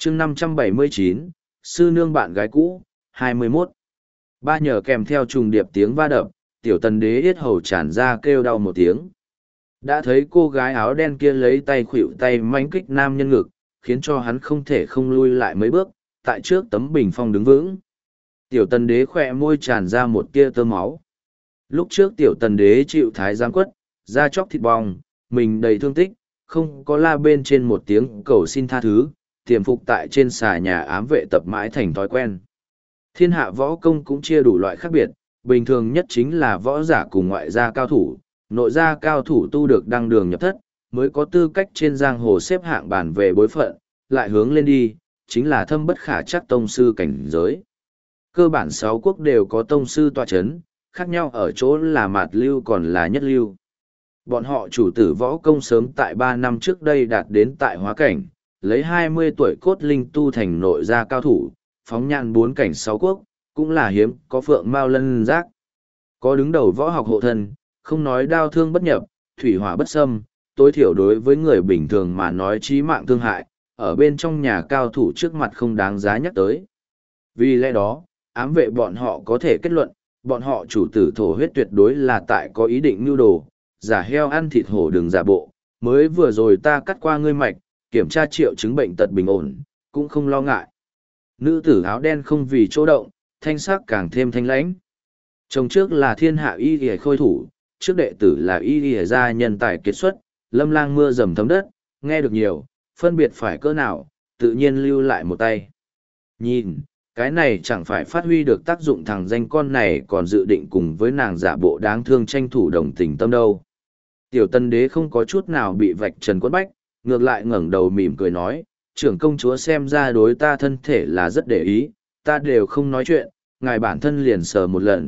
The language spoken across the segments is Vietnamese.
chương 579, sư nương bạn gái cũ, 21. Ba nhờ kèm theo trùng điệp tiếng va đập, tiểu tần đế yết hầu tràn ra kêu đau một tiếng. Đã thấy cô gái áo đen kia lấy tay khuỵu tay manh kích nam nhân ngực, khiến cho hắn không thể không lui lại mấy bước, tại trước tấm bình phong đứng vững. Tiểu tần đế khỏe môi tràn ra một tia tơ máu. Lúc trước tiểu tần đế chịu thái giám quất, da chóc thịt bong, mình đầy thương tích, không có la bên trên một tiếng cầu xin tha thứ, tiềm phục tại trên xà nhà ám vệ tập mãi thành thói quen. Thiên hạ võ công cũng chia đủ loại khác biệt, bình thường nhất chính là võ giả cùng ngoại gia cao thủ, nội gia cao thủ tu được đăng đường nhập thất, mới có tư cách trên giang hồ xếp hạng bàn về bối phận, lại hướng lên đi, chính là thâm bất khả chắc tông sư cảnh giới. Cơ bản 6 quốc đều có tông sư tọa chấn, khác nhau ở chỗ là mạt lưu còn là nhất lưu. Bọn họ chủ tử võ công sớm tại 3 năm trước đây đạt đến tại hóa cảnh, lấy 20 tuổi cốt linh tu thành nội gia cao thủ, phóng nhan 4 cảnh 6 quốc, cũng là hiếm có phượng mao lân giác. Có đứng đầu võ học hộ thân, không nói đao thương bất nhập, thủy hỏa bất xâm, tối thiểu đối với người bình thường mà nói chí mạng thương hại, ở bên trong nhà cao thủ trước mặt không đáng giá nhắc tới. Vì lẽ đó, ám vệ bọn họ có thể kết luận, bọn họ chủ tử thổ huyết tuyệt đối là tại có ý định mưu đồ, giả heo ăn thịt hổ đừng giả bộ, mới vừa rồi ta cắt qua ngươi mạch, kiểm tra triệu chứng bệnh tật bình ổn, cũng không lo ngại. Nữ tử áo đen không vì chỗ động, thanh sắc càng thêm thanh lãnh. Chồng trước là thiên hạ y y khôi thủ, trước đệ tử là y y gia nhân tài kiệt xuất, lâm lang mưa dầm thấm đất, nghe được nhiều, phân biệt phải cỡ nào, tự nhiên lưu lại một tay. Nhìn, cái này chẳng phải phát huy được tác dụng, thằng danh con này còn dự định cùng với nàng giả bộ đáng thương tranh thủ đồng tình tâm đâu. Tiểu tân đế không có chút nào bị vạch trần quất bách, ngược lại ngẩng đầu mỉm cười nói, trưởng công chúa xem ra đối ta thân thể là rất để ý, ta đều không nói chuyện, ngài bản thân liền sờ một lần.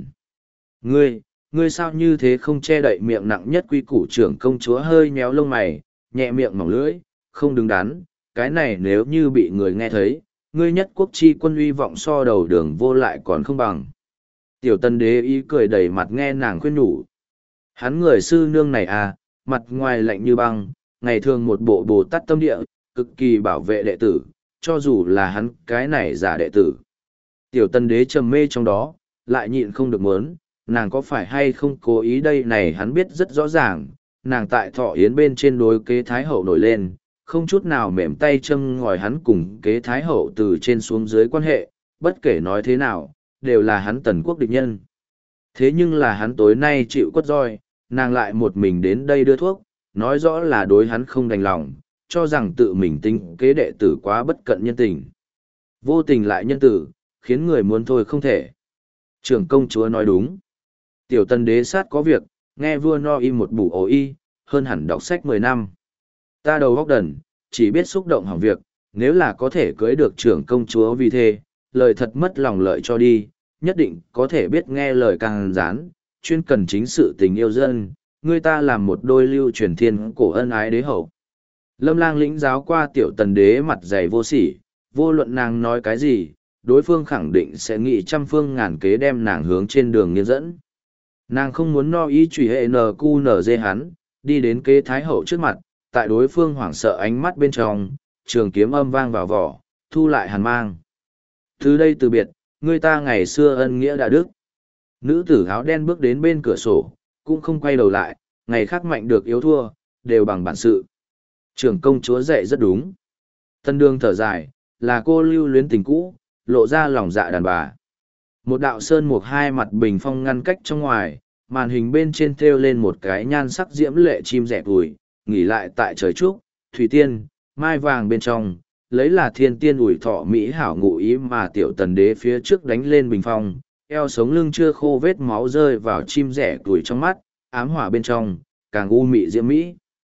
Ngươi sao như thế không che đậy miệng nặng nhất quy củ, trưởng công chúa hơi nhéo lông mày, nhẹ miệng mỏng lưỡi, không đứng đắn, cái này nếu như bị người nghe thấy, ngươi nhất quốc chi quân uy vọng so đầu đường vô lại còn không bằng. Tiểu tân đế ý cười đầy mặt nghe nàng khuyên nhủ. Hắn người sư nương này à, mặt ngoài lạnh như băng, ngày thường một bộ Bồ Tát tâm địa, cực kỳ bảo vệ đệ tử, cho dù là hắn cái này giả đệ tử. Tiểu tân đế trầm mê trong đó, lại nhịn không được muốn, nàng có phải hay không cố ý đây này hắn biết rất rõ ràng, nàng tại thọ yến bên trên đối kế thái hậu nổi lên, không chút nào mềm tay châm ngòi hắn cùng kế thái hậu từ trên xuống dưới quan hệ, bất kể nói thế nào, đều là hắn tần quốc địch nhân. Thế nhưng là hắn tối nay chịu quất roi, nàng lại một mình đến đây đưa thuốc, nói rõ là đối hắn không đành lòng, cho rằng tự mình tính kế đệ tử quá bất cận nhân tình. Vô tình lại nhân tử, khiến người muốn thôi không thể. Trưởng công chúa nói đúng. Tiểu tân đế sát có việc, nghe vua no y một bủ ổ y, hơn hẳn đọc sách 10 năm. Ta đầu góc đần, chỉ biết xúc động hỏng việc, nếu là có thể cưới được trưởng công chúa vì thế, lời thật mất lòng lợi cho đi, nhất định có thể biết nghe lời càng rán, chuyên cần chính sự tình yêu dân, người ta làm một đôi lưu truyền thiên cổ ân ái đế hậu. Lâm lang lĩnh giáo qua tiểu tần đế mặt dày vô sỉ, vô luận nàng nói cái gì, đối phương khẳng định sẽ nghĩ trăm phương ngàn kế đem nàng hướng trên đường nghiêng dẫn. Nàng không muốn no ý truy hệ NQNZ hắn, đi đến kế thái hậu trước mặt, tại đối phương hoảng sợ ánh mắt bên trong, trường kiếm âm vang vào vỏ, thu lại hàn mang. Từ đây từ biệt, người ta ngày xưa ân nghĩa đã đức. Nữ tử áo đen bước đến bên cửa sổ, cũng không quay đầu lại, ngày khác mạnh được yếu thua, đều bằng bản sự. Trưởng công chúa dạy rất đúng. Tân đương thở dài, là cô lưu luyến tình cũ, lộ ra lòng dạ đàn bà. Một đạo sơn mục hai mặt bình phong ngăn cách trong ngoài, màn hình bên trên thêu lên một cái nhan sắc diễm lệ chim rẻ tuổi, nghỉ lại tại trời trúc, thủy tiên, mai vàng bên trong, lấy là thiên tiên ủi thọ mỹ hảo ngụ ý mà tiểu tần đế phía trước đánh lên bình phong, eo sống lưng chưa khô vết máu rơi vào chim rẻ tuổi trong mắt, ám hỏa bên trong, càng u mị diễm mỹ.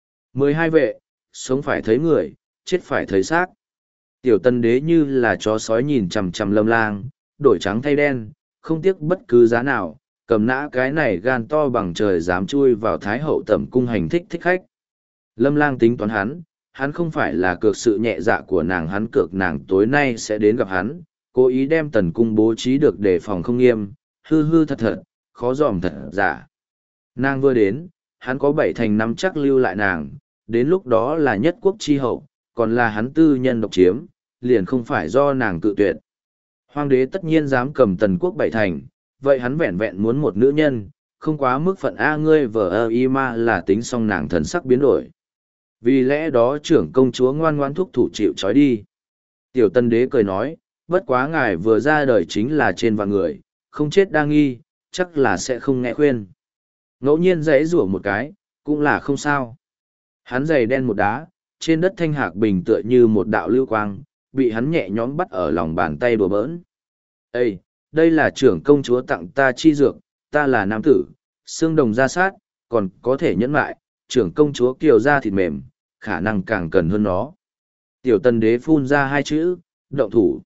12 vệ, sống phải thấy người, chết phải thấy xác. Tiểu tần đế như là chó sói nhìn chằm chằm lâm lang, đổi trắng thay đen, không tiếc bất cứ giá nào, cầm nã cái này gan to bằng trời dám chui vào thái hậu tẩm cung hành thích thích khách. Lâm lang tính toán hắn không phải là cược sự nhẹ dạ của nàng, hắn cược nàng tối nay sẽ đến gặp hắn, cố ý đem tần cung bố trí được đề phòng không nghiêm, hư hư thật thật, khó dòm thật giả. Nàng vừa đến, hắn có 7 thành 5 chắc lưu lại nàng, đến lúc đó là nhất quốc chi hậu, còn là hắn tư nhân độc chiếm, liền không phải do nàng cự tuyệt. Hoàng đế tất nhiên dám cầm tần quốc bảy thành, vậy hắn vẹn vẹn muốn một nữ nhân, không quá mức phận A ngươi vờ ơ y ma là tính xong nàng thần sắc biến đổi. Vì lẽ đó trưởng công chúa ngoan ngoan thúc thủ chịu trói đi. Tiểu tân đế cười nói, bất quá ngài vừa ra đời chính là trên vạn người, không chết đa nghi, chắc là sẽ không nghe khuyên. Ngẫu nhiên giãy rủa một cái, cũng là không sao. Hắn giày đen một đá, trên đất thanh hạc bình tựa như một đạo lưu quang, bị hắn nhẹ nhõm bắt ở lòng bàn tay đùa bỡn. Ê, đây là trưởng công chúa tặng ta chi dược, ta là nam tử, xương đồng ra sát, còn có thể nhẫn lại, trưởng công chúa kiều ra thịt mềm, khả năng càng cần hơn nó. Tiểu tần đế phun ra hai chữ, động thủ.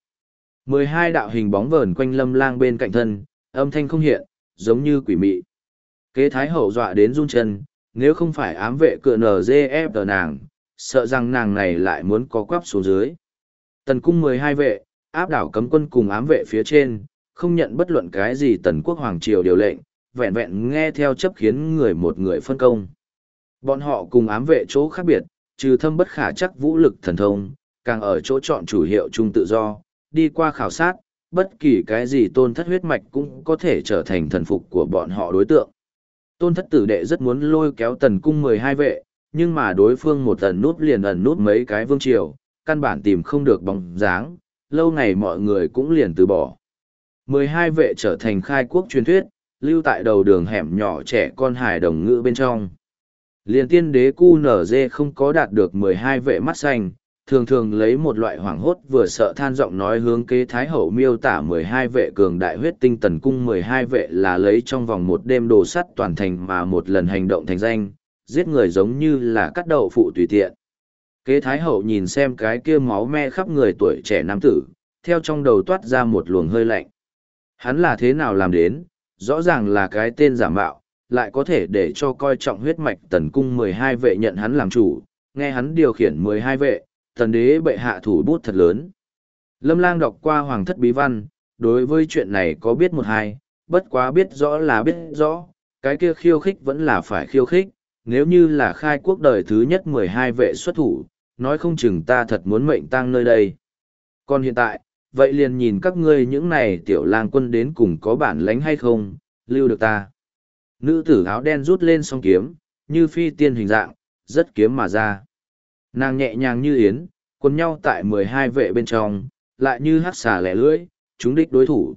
12 đạo hình bóng vờn quanh Lâm Lang bên cạnh thân, âm thanh không hiện, giống như quỷ mị. Kế thái hậu dọa đến run chân, nếu không phải ám vệ cựa NGF tờ nàng, sợ rằng nàng này lại muốn có quắp xuống dưới. Tần cung 12 vệ, áp đảo cấm quân cùng ám vệ phía trên, không nhận bất luận cái gì tần quốc hoàng triều điều lệnh, vẹn vẹn nghe theo chấp khiến người một người phân công. Bọn họ cùng ám vệ chỗ khác biệt, trừ thâm bất khả chắc vũ lực thần thông, càng ở chỗ chọn chủ hiệu chung tự do, đi qua khảo sát, bất kỳ cái gì tôn thất huyết mạch cũng có thể trở thành thần phục của bọn họ đối tượng. Tôn thất tử đệ rất muốn lôi kéo tần cung 12 vệ, nhưng mà đối phương một ẩn nút liền ẩn nút mấy cái vương triều, căn bản tìm không được bóng dáng, lâu ngày mọi người cũng liền từ bỏ. 12 vệ trở thành khai quốc truyền thuyết, lưu tại đầu đường hẻm nhỏ trẻ con hài đồng ngữ bên trong. Liên tiên đế QNZ không có đạt được 12 vệ mắt xanh, thường thường lấy một loại hoảng hốt vừa sợ than giọng nói hướng kế thái hậu miêu tả 12 vệ cường đại huyết tinh tần cung 12 vệ là lấy trong vòng một đêm đồ sắt toàn thành mà một lần hành động thành danh, giết người giống như là cắt đậu phụ tùy tiện. Kế thái hậu nhìn xem cái kia máu me khắp người tuổi trẻ nam tử, theo trong đầu toát ra một luồng hơi lạnh. Hắn là thế nào làm đến, rõ ràng là cái tên giả mạo, lại có thể để cho coi trọng huyết mạch tần cung 12 vệ nhận hắn làm chủ, nghe hắn điều khiển 12 vệ, tần đế bệ hạ thủ bút thật lớn. Lâm Lang đọc qua hoàng thất bí văn, đối với chuyện này có biết một hai, bất quá biết rõ là biết rõ, cái kia khiêu khích vẫn là phải khiêu khích, nếu như là khai quốc đời thứ nhất 12 vệ xuất thủ, nói không chừng ta thật muốn mệnh tang nơi đây. Còn hiện tại, vậy liền nhìn các ngươi những này tiểu lang quân đến cùng có bản lãnh hay không, lưu được ta. Nữ tử áo đen rút lên song kiếm, như phi tiên hình dạng, rất kiếm mà ra. Nàng nhẹ nhàng như yến, quấn nhau tại 12 vệ bên trong, lại như hắc xà lẻ lưỡi, trúng đích đối thủ.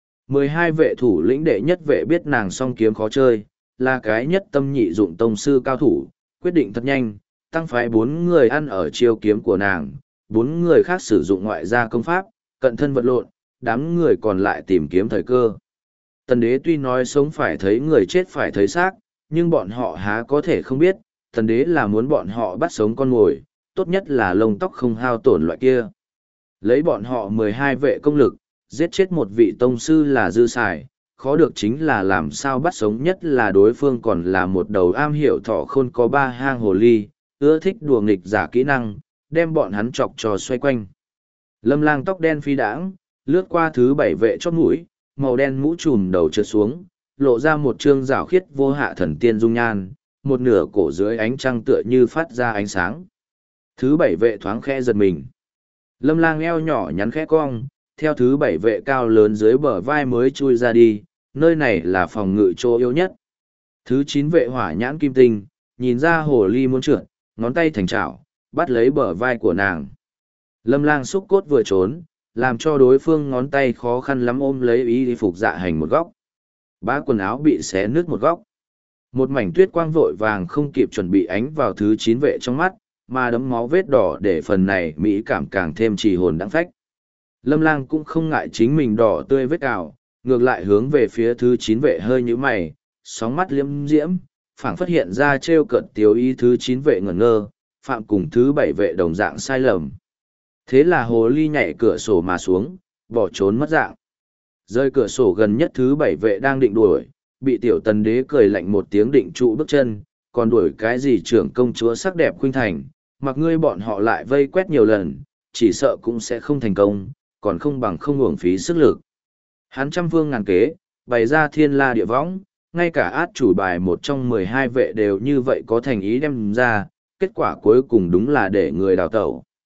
12 vệ thủ lĩnh đệ nhất vệ biết nàng song kiếm khó chơi, là cái nhất tâm nhị dụng tông sư cao thủ, quyết định thật nhanh, tăng phái 4 người ăn ở chiêu kiếm của nàng, 4 người khác sử dụng ngoại gia công pháp, cận thân vật lộn, đám người còn lại tìm kiếm thời cơ. Tần đế tuy nói sống phải thấy người chết phải thấy xác, nhưng bọn họ há có thể không biết, tần đế là muốn bọn họ bắt sống con mồi, tốt nhất là lông tóc không hao tổn loại kia. Lấy bọn họ 12 vệ công lực, giết chết một vị tông sư là dư xài, khó được chính là làm sao bắt sống nhất là đối phương còn là một đầu am hiểu thọ khôn có 3 hang hồ ly, ưa thích đùa nghịch giả kỹ năng, đem bọn hắn chọc trò xoay quanh. Lâm Lang tóc đen phi đãng, lướt qua thứ 7 vệ chót mũi, màu đen mũ trùm đầu trượt xuống, lộ ra một trương rảo khiết vô hạ thần tiên dung nhan, một nửa cổ dưới ánh trăng tựa như phát ra ánh sáng. Thứ 7 vệ thoáng khẽ giật mình. Lâm Lang eo nhỏ nhắn khẽ cong, theo thứ 7 vệ cao lớn dưới bờ vai mới chui ra đi, nơi này là phòng ngự chỗ yếu nhất. Thứ 9 vệ hỏa nhãn kim tinh, nhìn ra hồ ly muốn trượt, ngón tay thành chảo, bắt lấy bờ vai của nàng. Lâm Lang xúc cốt vừa trốn, làm cho đối phương ngón tay khó khăn lắm ôm lấy y phục dạ hành một góc. Bá quần áo bị xé nứt một góc. Một mảnh tuyết quang vội vàng không kịp chuẩn bị ánh vào thứ 9 vệ trong mắt, mà đấm máu vết đỏ để phần này mỹ cảm càng thêm trì hồn đáng phách. Lâm Lang cũng không ngại chính mình đỏ tươi vết cào, ngược lại hướng về phía thứ 9 vệ hơi như mày, sóng mắt liếm diễm, phảng phát hiện ra trêu cợt tiêu ý thứ 9 vệ ngẩn ngơ, phạm cùng thứ 7 vệ đồng dạng sai lầm. Thế là hồ ly nhảy cửa sổ mà xuống, bỏ trốn mất dạng. Rơi cửa sổ gần nhất thứ 7 vệ đang định đuổi, bị tiểu tần đế cười lạnh một tiếng định trụ bước chân, còn đuổi cái gì trưởng công chúa sắc đẹp khuynh thành, mặc ngươi bọn họ lại vây quét nhiều lần, chỉ sợ cũng sẽ không thành công, còn không bằng không uổng phí sức lực. Hắn trăm phương ngàn kế, bày ra thiên la địa võng, ngay cả át chủ bài một trong 12 vệ đều như vậy có thành ý đem ra, kết quả cuối cùng đúng là để người đào tẩu.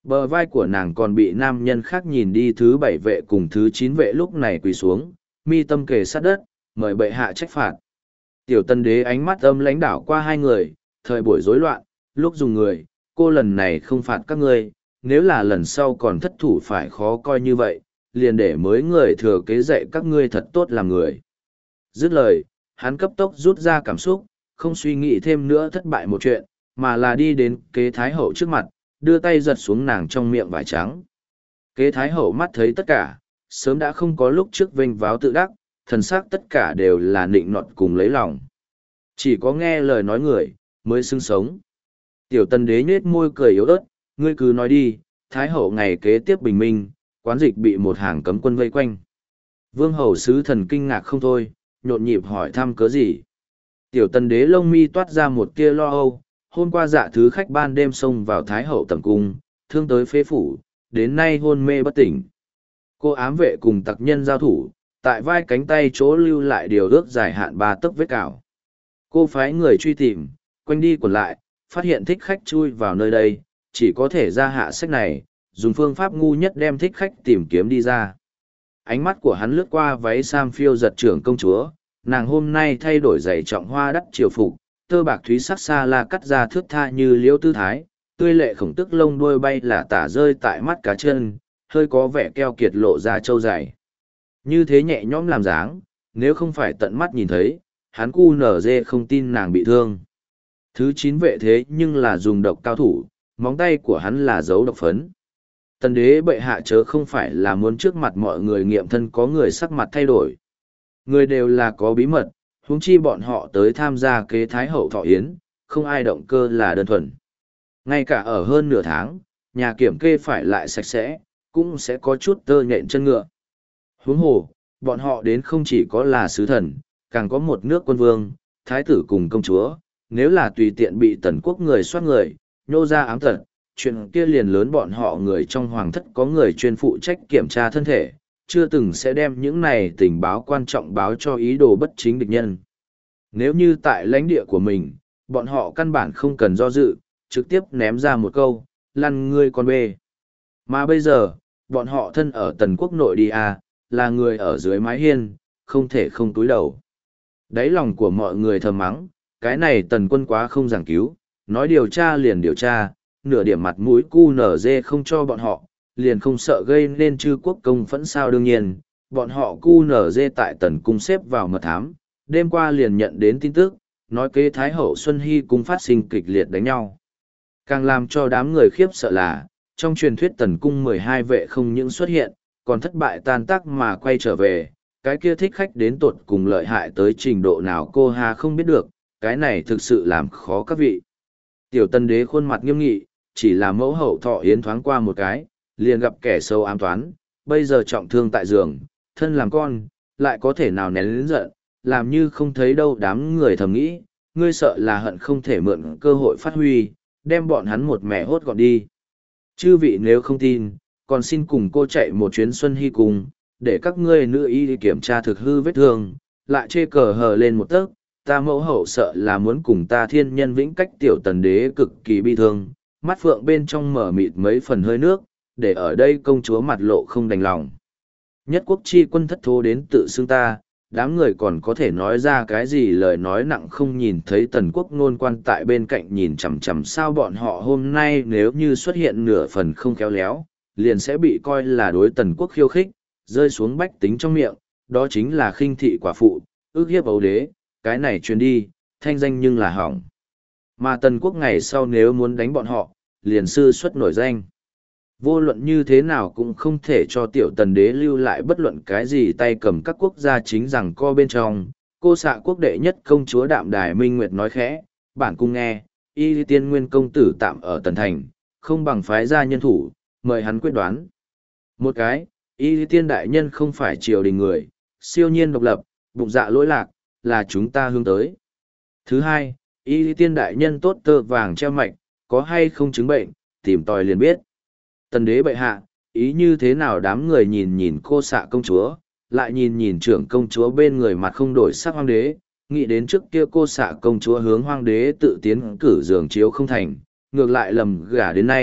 Bờ vai của nàng còn bị nam nhân khác nhìn đi, thứ 7 vệ cùng thứ 9 vệ lúc này quỳ xuống, mi tâm kề sát đất, mời bệ hạ trách phạt. Tiểu tân đế ánh mắt âm lãnh đảo qua hai người, thời buổi rối loạn, lúc dùng người, cô lần này không phạt các ngươi, nếu là lần sau còn thất thủ phải khó coi như vậy, liền để mới người thừa kế dạy các ngươi thật tốt làm người. Dứt lời, hắn cấp tốc rút ra cảm xúc, không suy nghĩ thêm nữa thất bại một chuyện, mà là đi đến kế thái hậu trước mặt, đưa tay giật xuống nàng trong miệng vải trắng. Kế thái hậu mắt thấy tất cả, sớm đã không có lúc trước vênh váo tự đắc, thần sắc tất cả đều là nịnh nọt cùng lấy lòng. Chỉ có nghe lời nói người, mới xứng sống. Tiểu tân đế nhếch môi cười yếu ớt, ngươi cứ nói đi, thái hậu ngày kế tiếp bình minh, quán dịch bị một hàng cấm quân vây quanh. Vương hầu sứ thần kinh ngạc không thôi, nhộn nhịp hỏi thăm cớ gì. Tiểu tân đế lông mi toát ra một tia lo âu, hôm qua dạ thứ khách ban đêm xông vào thái hậu tầm cung, thương tới phế phủ, đến nay hôn mê bất tỉnh. Cô ám vệ cùng tặc nhân giao thủ, tại vai cánh tay chỗ lưu lại điều ước dài hạn 3 tấc vết cào. Cô phái người truy tìm, quanh đi quẩn lại, phát hiện thích khách chui vào nơi đây, chỉ có thể ra hạ sách này, dùng phương pháp ngu nhất đem thích khách tìm kiếm đi ra. Ánh mắt của hắn lướt qua váy sam phiêu giật trưởng công chúa, nàng hôm nay thay đổi giày trọng hoa đắt triều phục, tơ bạc thúy sắc xa la cắt ra thước tha như liễu tư thái, tươi lệ khổng tức lông đuôi bay là tả rơi tại mắt cá chân, hơi có vẻ keo kiệt lộ ra trâu dày. Như thế nhẹ nhõm làm dáng, nếu không phải tận mắt nhìn thấy, hắn cu nở dê không tin nàng bị thương. Thứ 9 vệ thế nhưng là dùng độc cao thủ, móng tay của hắn là dấu độc phấn. Tần đế bệ hạ chớ không phải là muốn trước mặt mọi người nghiệm thân có người sắc mặt thay đổi. Người đều là có bí mật, huống chi bọn họ tới tham gia kế thái hậu thọ yến, không ai động cơ là đơn thuần. Ngay cả ở hơn nửa tháng, nhà kiểm kê phải lại sạch sẽ, cũng sẽ có chút tơ nhện chân ngựa. Huống hồ, bọn họ đến không chỉ có là sứ thần, càng có một nước quân vương, thái tử cùng công chúa, nếu là tùy tiện bị tần quốc người soát người, nhô ra ám tật, chuyện kia liền lớn. Bọn họ người trong hoàng thất có người chuyên phụ trách kiểm tra thân thể, chưa từng sẽ đem những này tình báo quan trọng báo cho ý đồ bất chính địch nhân. Nếu như tại lãnh địa của mình, bọn họ căn bản không cần do dự, trực tiếp ném ra một câu, lăn ngươi con bê. Mà bây giờ, bọn họ thân ở tần quốc nội đi à, là người ở dưới mái hiên, không thể không túi đầu. Đáy lòng của mọi người thầm mắng, cái này tần quân quá không giảng cứu, nói điều tra liền điều tra, nửa điểm mặt mũi cu nở dê không cho bọn họ, liền không sợ gây nên chư quốc công phẫn sao. Đương nhiên, bọn họ cu nở dê tại tần cung xếp vào mật thám, đêm qua liền nhận đến tin tức, nói kế thái hậu Xuân Hy cung phát sinh kịch liệt đánh nhau. Càng làm cho đám người khiếp sợ là, trong truyền thuyết tần cung 12 vệ không những xuất hiện, còn thất bại tan tác mà quay trở về, cái kia thích khách đến tột cùng lợi hại tới trình độ nào cô Hà không biết được, cái này thực sự làm khó các vị. Tiểu tân đế khuôn mặt nghiêm nghị, chỉ là mẫu hậu thọ yến thoáng qua một cái, liền gặp kẻ sâu ám toán, bây giờ trọng thương tại giường, thân làm con, lại có thể nào nén lớn giận, làm như không thấy đâu. Đám người thầm nghĩ, ngươi sợ là hận không thể mượn cơ hội phát huy, đem bọn hắn một mẻ hốt gọn đi. Chư vị nếu không tin, còn xin cùng cô chạy một chuyến Xuân Hy cùng, để các ngươi nữ y đi kiểm tra thực hư vết thương, lại chê cờ hờ lên một tấc, ta mẫu hậu sợ là muốn cùng ta thiên nhân vĩnh cách. Tiểu tần đế cực kỳ bi thương, mắt phượng bên trong mở mịt mấy phần hơi nước, để ở đây công chúa mặt lộ không đành lòng. Nhất quốc chi quân thất thố đến tự xưng ta, đám người còn có thể nói ra cái gì lời nói nặng không. Nhìn thấy tần quốc nôn quan tại bên cạnh nhìn chằm chằm, sao bọn họ hôm nay nếu như xuất hiện nửa phần không khéo léo, liền sẽ bị coi là đối tần quốc khiêu khích, rơi xuống bách tính trong miệng, đó chính là khinh thị quả phụ, ước hiếp ấu đế, cái này truyền đi, thanh danh nhưng là hỏng. Mà tần quốc ngày sau nếu muốn đánh bọn họ, liền sư xuất nổi danh. Vô luận như thế nào cũng không thể cho tiểu tần đế lưu lại bất luận cái gì tay cầm. Các quốc gia chính rằng co bên trong, cô xạ quốc đệ nhất công chúa Đạm Đài Minh Nguyệt nói khẽ, bản cung nghe, y tiên nguyên công tử tạm ở tần thành, không bằng phái ra nhân thủ, mời hắn quyết đoán. Một cái, y tiên đại nhân không phải triều đình người, siêu nhiên độc lập, bụng dạ lỗi lạc, là chúng ta hướng tới. Thứ hai, y tiên đại nhân tốt tơ vàng treo mạch, có hay không chứng bệnh, tìm tòi liền biết. Tần đế bệ hạ, ý như thế nào? Đám người nhìn nhìn cô xạ công chúa, lại nhìn nhìn trưởng công chúa bên người mặt không đổi sắc hoàng đế, nghĩ đến trước kia cô xạ công chúa hướng hoàng đế tự tiến cử giường chiếu không thành, ngược lại lầm gả đến nay,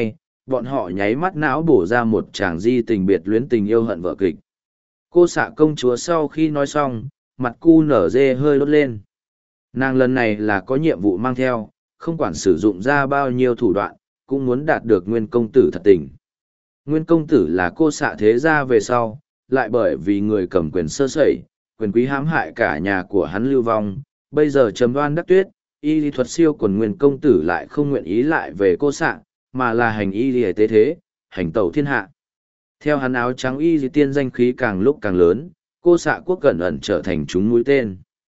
bọn họ nháy mắt não bổ ra một tràng di tình biệt luyến tình yêu hận vợ kịch. Cô xạ công chúa sau khi nói xong, mặt cu nở dê hơi đốt lên. Nàng lần này là có nhiệm vụ mang theo, không quản sử dụng ra bao nhiêu thủ đoạn, cũng muốn đạt được nguyên công tử thật tình. Nguyên công tử là cô xạ thế gia về sau, lại bởi vì người cầm quyền sơ sẩy, quyền quý hãm hại cả nhà của hắn lưu vong, bây giờ trầm đoan đắc tuyết, y lý thuật siêu quần nguyên công tử lại không nguyện ý lại về cô xạ, mà là hành y lý tế thế, hành tẩu thiên hạ. Theo hắn áo trắng y lý tiên danh khí càng lúc càng lớn, cô xạ quốc cẩn ẩn trở thành chúng mũi tên.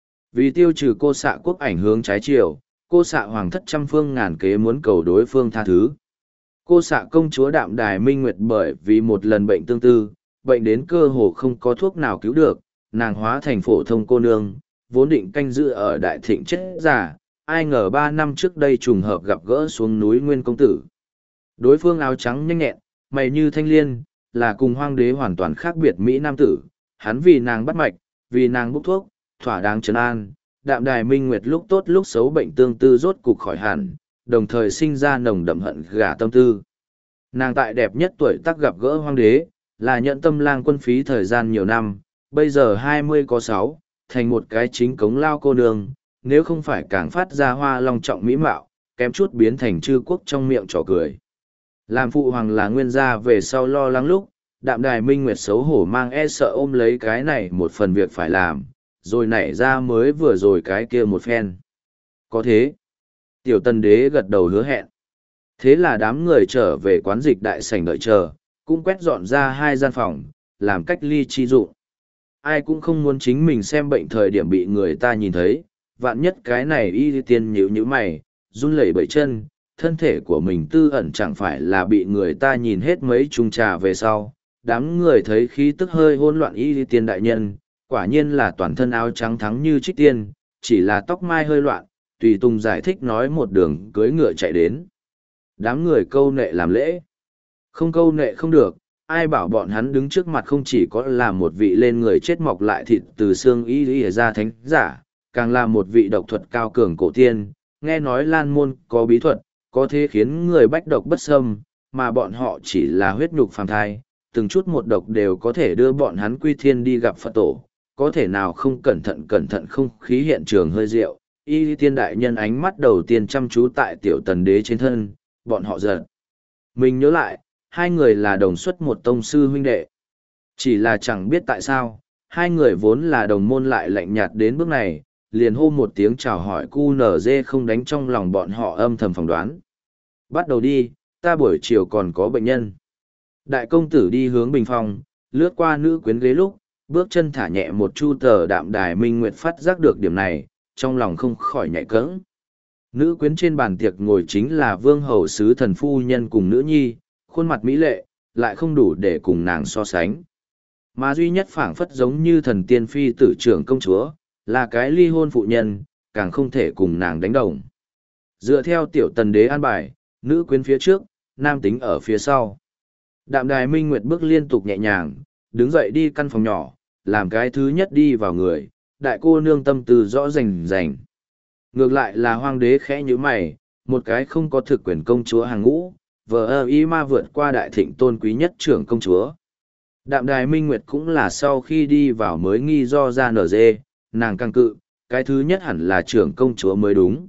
Vì tiêu trừ cô xạ quốc ảnh hướng trái chiều, cô xạ hoàng thất trăm phương ngàn kế muốn cầu đối phương tha thứ. Cô xạ công chúa Đạm Đài Minh Nguyệt bởi vì một lần bệnh tương tư, bệnh đến cơ hồ không có thuốc nào cứu được, nàng hóa thành phổ thông cô nương, vốn định canh giữ ở đại thịnh chết già, ai ngờ 3 năm trước đây trùng hợp gặp gỡ xuống núi Nguyên công tử. Đối phương áo trắng nhanh nhẹn, mày như thanh liên, là cùng hoang đế hoàn toàn khác biệt Mỹ Nam tử, hắn vì nàng bắt mạch, vì nàng bốc thuốc, thỏa đáng trấn an, Đạm Đài Minh Nguyệt lúc tốt lúc xấu bệnh tương tư rốt cục khỏi hẳn, đồng thời sinh ra nồng đậm hận gả tâm tư. Nàng tại đẹp nhất tuổi tác gặp gỡ hoang đế, là nhận tâm lang quân phí thời gian nhiều năm, bây giờ 20 có 6, thành một cái chính cống lao cô nương, nếu không phải càng phát ra hoa long trọng mỹ mạo, kém chút biến thành chư quốc trong miệng trò cười. Làm phụ hoàng là nguyên gia về sau lo lắng lúc, Đạm Đài Minh Nguyệt xấu hổ mang e sợ ôm lấy cái này một phần việc phải làm, rồi nảy ra mới vừa rồi cái kia một phen. Có thế, tiểu tần đế gật đầu hứa hẹn. Thế là đám người trở về quán dịch đại sảnh đợi chờ, cũng quét dọn ra 2 gian phòng, làm cách ly chi dụng. Ai cũng không muốn chính mình xem bệnh thời điểm bị người ta nhìn thấy, vạn nhất cái này y tiên nhíu nhíu mày, run lẩy bẩy chân, thân thể của mình tư ẩn chẳng phải là bị người ta nhìn hết mấy chung trà về sau. Đám người thấy khí tức hơi hỗn loạn y tiên đại nhân, quả nhiên là toàn thân áo trắng thắng như trích tiên, chỉ là tóc mai hơi loạn, tùy tùng giải thích nói một đường cưỡi ngựa chạy đến. Đám người câu nệ làm lễ. Không câu nệ không được, ai bảo bọn hắn đứng trước mặt không chỉ có là một vị lên người chết mọc lại thịt từ xương y lý ra thánh giả, càng là một vị độc thuật cao cường cổ tiên, nghe nói Lan Môn có bí thuật, có thể khiến người bách độc bất xâm, mà bọn họ chỉ là huyết nhục phàm thai, từng chút một độc đều có thể đưa bọn hắn quy thiên đi gặp Phật tổ, có thể nào không cẩn thận không khí hiện trường hơi rượu. Y tiên đại nhân ánh mắt đầu tiên chăm chú tại tiểu tần đế trên thân, bọn họ giật. Mình nhớ lại, 2 người là đồng xuất một tông sư huynh đệ. Chỉ là chẳng biết tại sao, 2 người vốn là đồng môn lại lạnh nhạt đến bước này, liền hô một tiếng chào hỏi QNZ không đánh trong lòng bọn họ âm thầm phỏng đoán. Bắt đầu đi, ta buổi chiều còn có bệnh nhân. Đại công tử đi hướng bình phòng, lướt qua nữ quyến ghế lúc, bước chân thả nhẹ một chu tờ. Đạm Đài Minh Nguyệt phát giác được điểm này, trong lòng không khỏi nhạy cẫng. Nữ quyến trên bàn tiệc ngồi chính là vương hầu sứ thần phu nhân cùng nữ nhi, khuôn mặt mỹ lệ, lại không đủ để cùng nàng so sánh. Mà duy nhất phảng phất giống như thần tiên phi tử trưởng công chúa, là cái ly hôn phụ nhân, càng không thể cùng nàng đánh đồng. Dựa theo tiểu tần đế an bài, nữ quyến phía trước, nam tính ở phía sau. Đạm Đài Minh Nguyệt bước liên tục nhẹ nhàng, đứng dậy đi căn phòng nhỏ, làm cái thứ nhất đi vào người, đại cô nương tâm tư rõ rành rành. Ngược lại là hoang đế khẽ như mày, một cái không có thực quyền công chúa hàng ngũ, vờ y ma vượt qua đại thịnh tôn quý nhất trưởng công chúa. Đạm Đài Minh Nguyệt cũng là sau khi đi vào mới nghi do ra nở dê, nàng căng cự, cái thứ nhất hẳn là trưởng công chúa mới đúng.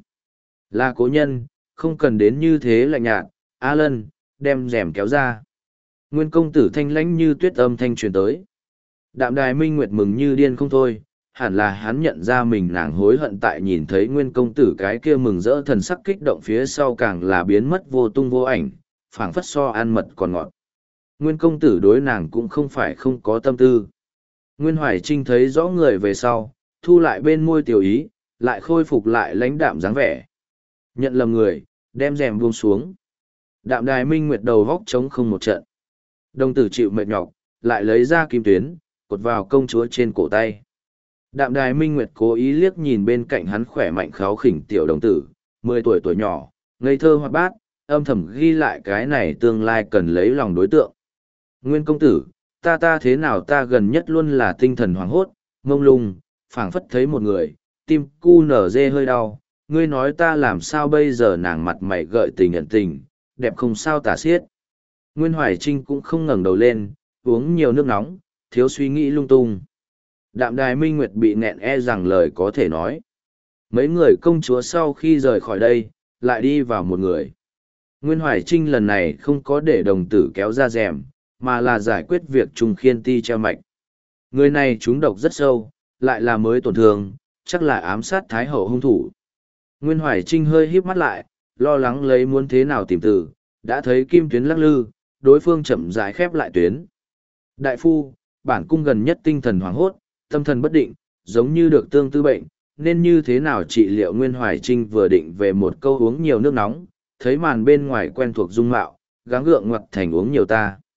Là cố nhân, không cần đến như thế lạnh nhạt, A Lân, đem rèm kéo ra. Nguyên công tử thanh lãnh như tuyết âm thanh truyền tới. Đạm Đài Minh Nguyệt mừng như điên không thôi, hẳn là hắn nhận ra mình nàng hối hận tại nhìn thấy nguyên công tử cái kia mừng rỡ thần sắc kích động phía sau càng là biến mất vô tung vô ảnh, phảng phất so ăn mật còn ngọt. Nguyên công tử đối nàng cũng không phải không có tâm tư. Nguyên Hoài Trinh thấy rõ người về sau, thu lại bên môi tiểu ý, lại khôi phục lại lãnh đạm dáng vẻ. Nhận lầm người, đem rèm buông xuống. Đạm Đài Minh Nguyệt đầu vóc trống không một trận. Đồng tử chịu mệt nhọc, lại lấy ra kim tuyến, cột vào công chúa trên cổ tay. Đạm Đài Minh Nguyệt cố ý liếc nhìn bên cạnh hắn khỏe mạnh kháo khỉnh tiểu đồng tử, 10 tuổi tuổi nhỏ, ngây thơ hoạt bát, âm thầm ghi lại cái này tương lai cần lấy lòng đối tượng. Nguyên công tử, ta thế nào ta gần nhất luôn là tinh thần hoảng hốt, mông lung, phảng phất thấy một người, tim cu nở dê hơi đau, ngươi nói ta làm sao bây giờ nàng mặt mày gợi tình nhận tình, đẹp không sao tả xiết. Nguyên Hoài Trinh cũng không ngẩng đầu lên, uống nhiều nước nóng, thiếu suy nghĩ lung tung. Đạm Đài Minh Nguyệt bị nghẹn rằng lời có thể nói. Mấy người công chúa sau khi rời khỏi đây, lại đi vào một người. Nguyên Hoài Trinh lần này không có để đồng tử kéo ra rèm, mà là giải quyết việc trùng khiên ti treo mạch. Người này trúng độc rất sâu, lại là mới tổn thương, chắc là ám sát Thái Hậu hung thủ. Nguyên Hoài Trinh hơi híp mắt lại, lo lắng lấy muốn thế nào tìm từ, đã thấy kim tuyến lắc lư, đối phương chậm rãi khép lại tuyến. Đại phu, bản cung gần nhất tinh thần hoảng hốt, tâm thần bất định, giống như được tương tư bệnh, nên như thế nào trị liệu? Nguyên Hoài Trinh vừa định về một câu uống nhiều nước nóng, thấy màn bên ngoài quen thuộc dung mạo, gắng gượng ngoặt thành uống nhiều ta.